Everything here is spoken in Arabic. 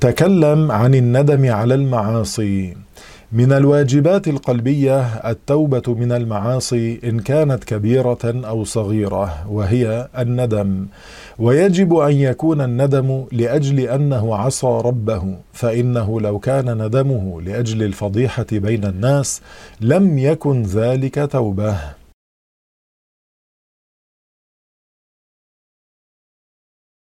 تكلم عن الندم على المعاصي. من الواجبات القلبية التوبة من المعاصي إن كانت كبيرة أو صغيرة، وهي الندم. ويجب أن يكون الندم لأجل أنه عصى ربه، فإنه لو كان ندمه لأجل الفضيحة بين الناس لم يكن ذلك توبة.